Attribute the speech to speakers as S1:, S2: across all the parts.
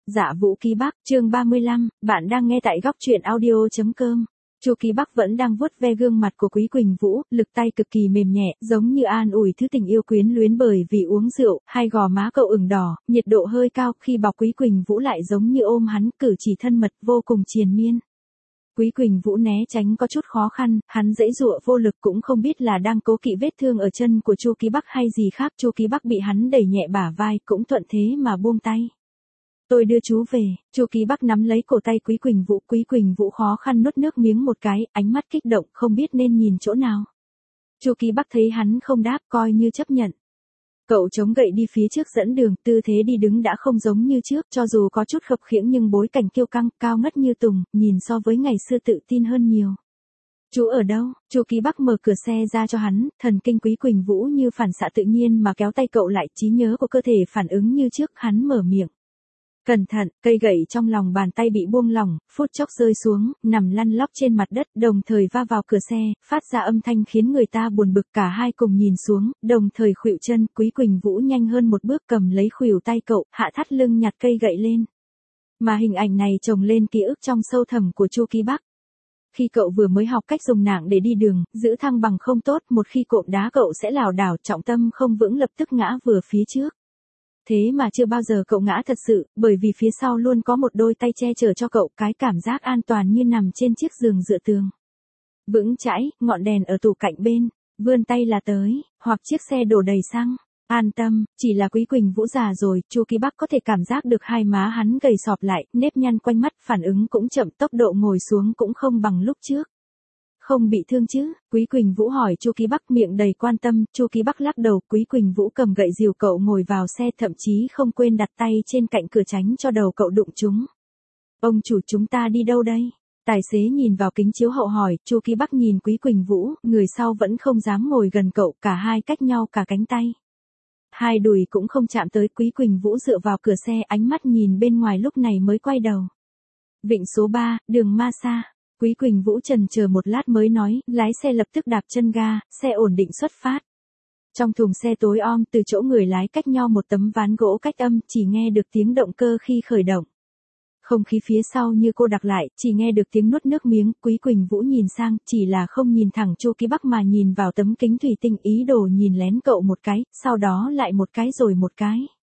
S1: Dạ Vũ Ký Bắc, chương 35, bạn đang nghe tại góc truyện audio.com. Chu Ký Bắc vẫn đang vuốt ve gương mặt của Quý Quỳnh Vũ, lực tay cực kỳ mềm nhẹ, giống như an ủi thứ tình yêu quyến luyến bởi vì uống rượu, hai gò má cậu ửng đỏ, nhiệt độ hơi cao, khi bọc Quý Quỳnh Vũ lại giống như ôm hắn, cử chỉ thân mật vô cùng triền miên. Quý Quỳnh Vũ né tránh có chút khó khăn, hắn giãy giụa vô lực cũng không biết là đang cố kỵ vết thương ở chân của Chu Ký Bắc hay gì khác. Chu Ký Bắc bị hắn đẩy nhẹ bả vai, cũng thuận thế mà buông tay. Tôi đưa chú về. Chu Ký Bắc nắm lấy cổ tay Quý Quỳnh Vũ khó khăn nuốt nước miếng một cái, ánh mắt kích động không biết nên nhìn chỗ nào. Chu Ký Bắc thấy hắn không đáp, coi như chấp nhận. Cậu chống gậy đi phía trước dẫn đường, tư thế đi đứng đã không giống như trước, cho dù có chút khập khiễng nhưng bối cảnh kiêu căng, cao ngất như tùng, nhìn so với ngày xưa tự tin hơn nhiều. Chú ở đâu? Chu Ký Bắc mở cửa xe ra cho hắn, thần kinh Quý Quỳnh Vũ như phản xạ tự nhiên mà kéo tay cậu lại, trí nhớ của cơ thể phản ứng như trước, hắn mở miệng. Cẩn thận, cây gậy trong lòng bàn tay bị buông lỏng, phút chốc rơi xuống, nằm lăn lóc trên mặt đất, đồng thời va vào cửa xe, phát ra âm thanh khiến người ta buồn bực. Cả hai cùng nhìn xuống, đồng thời khuỵu chân. Quý Quỳnh Vũ nhanh hơn một bước cầm lấy khuỷu tay cậu, hạ thắt lưng nhặt cây gậy lên. Mà hình ảnh này chồng lên ký ức trong sâu thẳm của Chu Ký Bắc. Khi cậu vừa mới học cách dùng nạng để đi đường, giữ thăng bằng không tốt, một khi cộm đá cậu sẽ lảo đảo, trọng tâm không vững lập tức ngã vừa phía trước. Thế mà chưa bao giờ cậu ngã thật sự, bởi vì phía sau luôn có một đôi tay che chở cho cậu, cái cảm giác an toàn như nằm trên chiếc giường dựa tường. Vững chãi, ngọn đèn ở tủ cạnh bên, vươn tay là tới, hoặc chiếc xe đổ đầy xăng. An tâm, chỉ là Quý Quỳnh Vũ già rồi. Chu Ký Bắc có thể cảm giác được hai má hắn gầy sọp lại, nếp nhăn quanh mắt, phản ứng cũng chậm, tốc độ ngồi xuống cũng không bằng lúc trước. Không bị thương chứ? Quý Quỳnh Vũ hỏi Chu Ký Bắc, miệng đầy quan tâm. Chu Ký Bắc lắc đầu. Quý Quỳnh Vũ cầm gậy dìu cậu ngồi vào xe, thậm chí không quên đặt tay trên cạnh cửa tránh cho đầu cậu đụng trúng. Ông chủ, chúng ta đi đâu đây? Tài xế nhìn vào kính chiếu hậu hỏi. Chu Ký Bắc nhìn Quý Quỳnh Vũ, người sau vẫn không dám ngồi gần cậu, cả hai cách nhau cả cánh tay. Hai đùi cũng không chạm tới. Quý Quỳnh Vũ dựa vào cửa xe, ánh mắt nhìn bên ngoài, lúc này mới quay đầu. Vịnh số 3, đường Ma Sa. Quý Quỳnh Vũ chần chờ một lát mới nói, lái xe lập tức đạp chân ga, xe ổn định xuất phát. Trong thùng xe tối om, từ chỗ người lái cách nhau một tấm ván gỗ cách âm, chỉ nghe được tiếng động cơ khi khởi động. Không khí phía sau như cô đặc lại, chỉ nghe được tiếng nuốt nước miếng. Quý Quỳnh Vũ nhìn sang, chỉ là không nhìn thẳng Chu Ký Bắc mà nhìn vào tấm kính thủy tinh, ý đồ nhìn lén cậu một cái, sau đó lại một cái rồi một cái.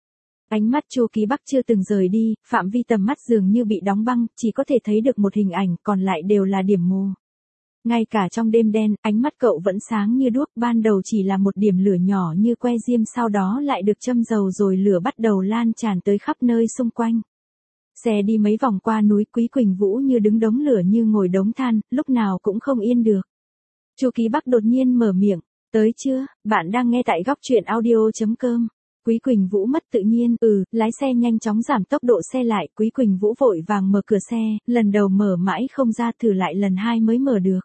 S1: Ánh mắt Chu Ký Bắc chưa từng rời đi, phạm vi tầm mắt dường như bị đóng băng, chỉ có thể thấy được một hình ảnh, còn lại đều là điểm mù. Ngay cả trong đêm đen, ánh mắt cậu vẫn sáng như đuốc, ban đầu chỉ là một điểm lửa nhỏ như que diêm, sau đó lại được châm dầu rồi lửa bắt đầu lan tràn tới khắp nơi xung quanh. Xe đi mấy vòng qua núi, Quý Quỳnh Vũ như đứng đống lửa như ngồi đống than, lúc nào cũng không yên được. Chu Ký Bắc đột nhiên mở miệng, tới chưa? Bạn đang nghe tại góc truyện audio.com. Quý Quỳnh Vũ mất tự nhiên, lái xe nhanh chóng giảm tốc độ xe lại. Quý Quỳnh Vũ vội vàng mở cửa xe, lần đầu mở mãi không ra, thử lại lần hai mới mở được.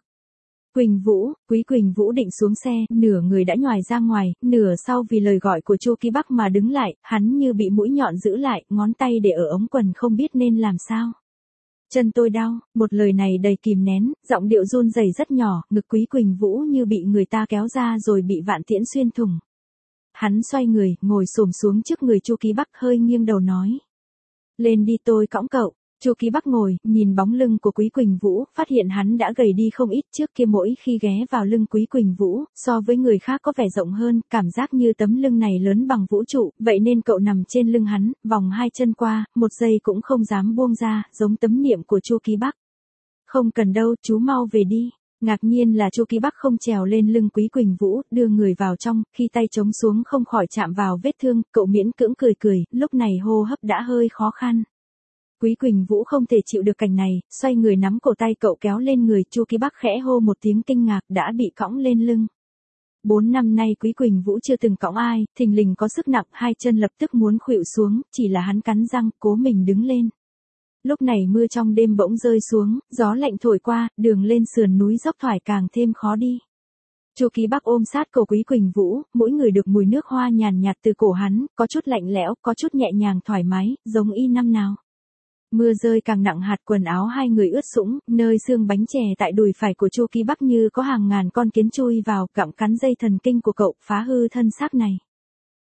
S1: Quý Quỳnh Vũ định xuống xe, nửa người đã nhoài ra ngoài, nửa sau vì lời gọi của Chu Ký Bắc mà đứng lại, hắn như bị mũi nhọn giữ lại, ngón tay để ở ống quần không biết nên làm sao. Chân tôi đau, một lời này đầy kìm nén, giọng điệu run rẩy rất nhỏ, ngực Quý Quỳnh Vũ như bị người ta kéo ra rồi bị vạn tiễn xuyên thủng. Hắn xoay người, ngồi xổm xuống trước người Chu Ký Bắc, hơi nghiêng đầu nói. Lên đi, tôi cõng cậu. Chu Ký Bắc ngồi, nhìn bóng lưng của Quý Quỳnh Vũ, phát hiện hắn đã gầy đi không ít. Trước kia mỗi khi ghé vào lưng Quý Quỳnh Vũ, so với người khác có vẻ rộng hơn, cảm giác như tấm lưng này lớn bằng vũ trụ, vậy nên cậu nằm trên lưng hắn, vòng hai chân qua, một giây cũng không dám buông ra, giống tấm niệm của Chu Ký Bắc. Không cần đâu, chú mau về đi. Ngạc nhiên là Chu Ký Bắc không trèo lên lưng Quý Quỳnh Vũ, đưa người vào trong, khi tay chống xuống không khỏi chạm vào vết thương, cậu miễn cưỡng cười, lúc này hô hấp đã hơi khó khăn. Quý Quỳnh Vũ không thể chịu được cảnh này, xoay người nắm cổ tay cậu kéo lên người. Chu Ký Bắc khẽ hô một tiếng kinh ngạc, đã bị cõng lên lưng. 4 năm nay Quý Quỳnh Vũ chưa từng cõng ai, thình lình có sức nặng, hai chân lập tức muốn khuỵu xuống, chỉ là hắn cắn răng, cố mình đứng lên. Lúc này mưa trong đêm bỗng rơi xuống, gió lạnh thổi qua, đường lên sườn núi dốc thoải càng thêm khó đi. Chu Ký Bắc ôm sát cổ Quý Quỳnh Vũ, mỗi người được mùi nước hoa nhàn nhạt từ cổ hắn, có chút lạnh lẽo, có chút nhẹ nhàng thoải mái, giống y năm nào. Mưa rơi càng nặng, hạt quần áo hai người ướt sũng, nơi xương bánh chè tại đùi phải của Chu Ký Bắc như có hàng ngàn con kiến chui vào, gặm cắn dây thần kinh của cậu, phá hư thân xác này.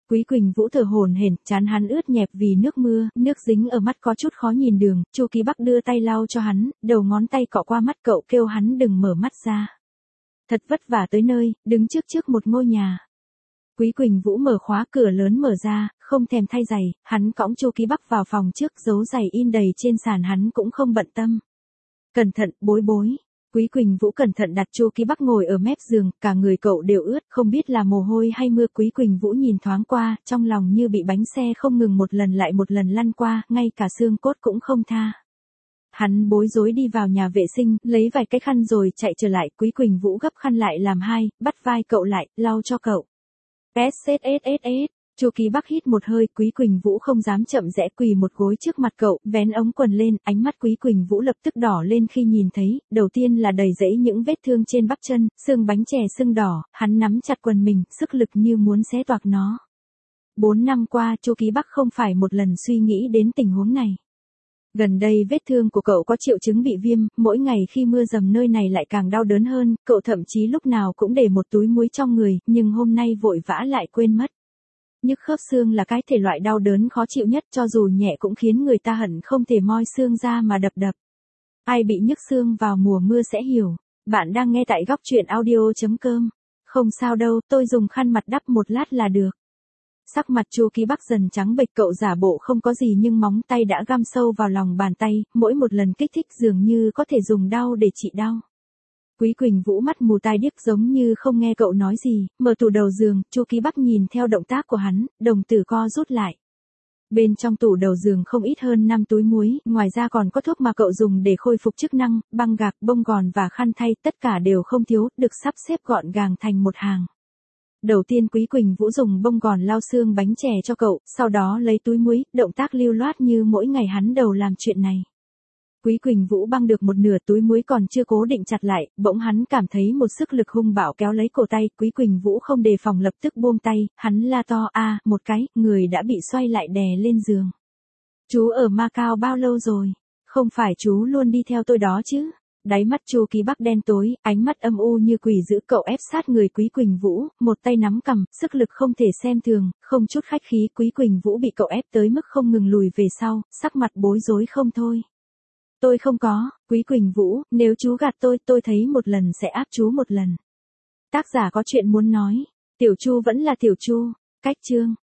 S1: Quý Quỳnh Vũ thở hổn hển, trán hắn ướt nhẹp vì nước mưa, nước dính ở mắt có chút khó nhìn đường, Chu Ký Bắc đưa tay lau cho hắn, đầu ngón tay cọ qua mắt cậu kêu hắn đừng mở mắt ra. Thật vất vả tới nơi, đứng trước một ngôi nhà. Quý Quỳnh Vũ mở khóa cửa lớn mở ra, không thèm thay giày, hắn cõng Chu Ký Bắc vào phòng trước, dấu giày in đầy trên sàn hắn cũng không bận tâm. Cẩn thận, bối bối. Quý Quỳnh Vũ cẩn thận đặt Chu Ký Bắc ngồi ở mép giường, cả người cậu đều ướt, không biết là mồ hôi hay mưa. Quý Quỳnh Vũ nhìn thoáng qua, trong lòng như bị bánh xe không ngừng một lần lại một lần lăn qua, ngay cả xương cốt cũng không tha. Hắn bối rối đi vào nhà vệ sinh, lấy vài cái khăn rồi chạy trở lại. Quý Quỳnh Vũ gấp khăn lại làm hai, bắt vai cậu lại, lau cho cậu. SSSS. Chu Ký Bắc hít một hơi, Quý Quỳnh Vũ không dám chậm rẽ quỳ một gối trước mặt cậu, vén ống quần lên, ánh mắt Quý Quỳnh Vũ lập tức đỏ lên khi nhìn thấy, đầu tiên là đầy rẫy những vết thương trên bắp chân, xương bánh chè sưng đỏ, hắn nắm chặt quần mình, sức lực như muốn xé toạc nó. 4 năm qua, Chu Ký Bắc không phải một lần suy nghĩ đến tình huống này. Gần đây vết thương của cậu có triệu chứng bị viêm, mỗi ngày khi mưa dầm nơi này lại càng đau đớn hơn, cậu thậm chí lúc nào cũng để một túi muối trong người, nhưng hôm nay vội vã lại quên mất. Nhức khớp xương là cái thể loại đau đớn khó chịu nhất, cho dù nhẹ cũng khiến người ta hận không thể moi xương ra mà đập đập. Ai bị nhức xương vào mùa mưa sẽ hiểu. Bạn đang nghe tại góc truyện audio.com. Không sao đâu, tôi dùng khăn mặt đắp một lát là được. Sắc mặt Chu Ký Bắc dần trắng bệch, cậu giả bộ không có gì nhưng móng tay đã găm sâu vào lòng bàn tay, mỗi một lần kích thích dường như có thể dùng đau để trị đau. Quý Quỳnh Vũ mắt mù tai điếc giống như không nghe cậu nói gì, mở tủ đầu giường, Chu Ký Bắc nhìn theo động tác của hắn, đồng tử co rút lại. Bên trong tủ đầu giường không ít hơn 5 túi muối, ngoài ra còn có thuốc mà cậu dùng để khôi phục chức năng, băng gạc, bông gòn và khăn thay, tất cả đều không thiếu, được sắp xếp gọn gàng thành một hàng. Đầu tiên Quý Quỳnh Vũ dùng bông gòn lau xương bánh chè cho cậu, sau đó lấy túi muối, động tác lưu loát như mỗi ngày hắn đầu làm chuyện này. Quý Quỳnh Vũ băng được một nửa túi muối còn chưa cố định chặt lại, bỗng hắn cảm thấy một sức lực hung bạo kéo lấy cổ tay, Quý Quỳnh Vũ không đề phòng lập tức buông tay, hắn la to một cái, người đã bị xoay lại đè lên giường. Chú ở Macau bao lâu rồi? Không phải chú luôn đi theo tôi đó chứ? Đáy mắt Chu Ký Bắc đen tối, ánh mắt âm u như quỷ dữ, cậu ép sát người Quý Quỳnh Vũ, một tay nắm cằm, sức lực không thể xem thường, không chút khách khí. Quý Quỳnh Vũ bị cậu ép tới mức không ngừng lùi về sau, sắc mặt bối rối không thôi. Tôi không có, Quý Quỳnh Vũ, nếu chú gạt tôi thấy một lần sẽ áp chú một lần. Tác giả có chuyện muốn nói, Tiểu Chu vẫn là Tiểu Chu, cách chương.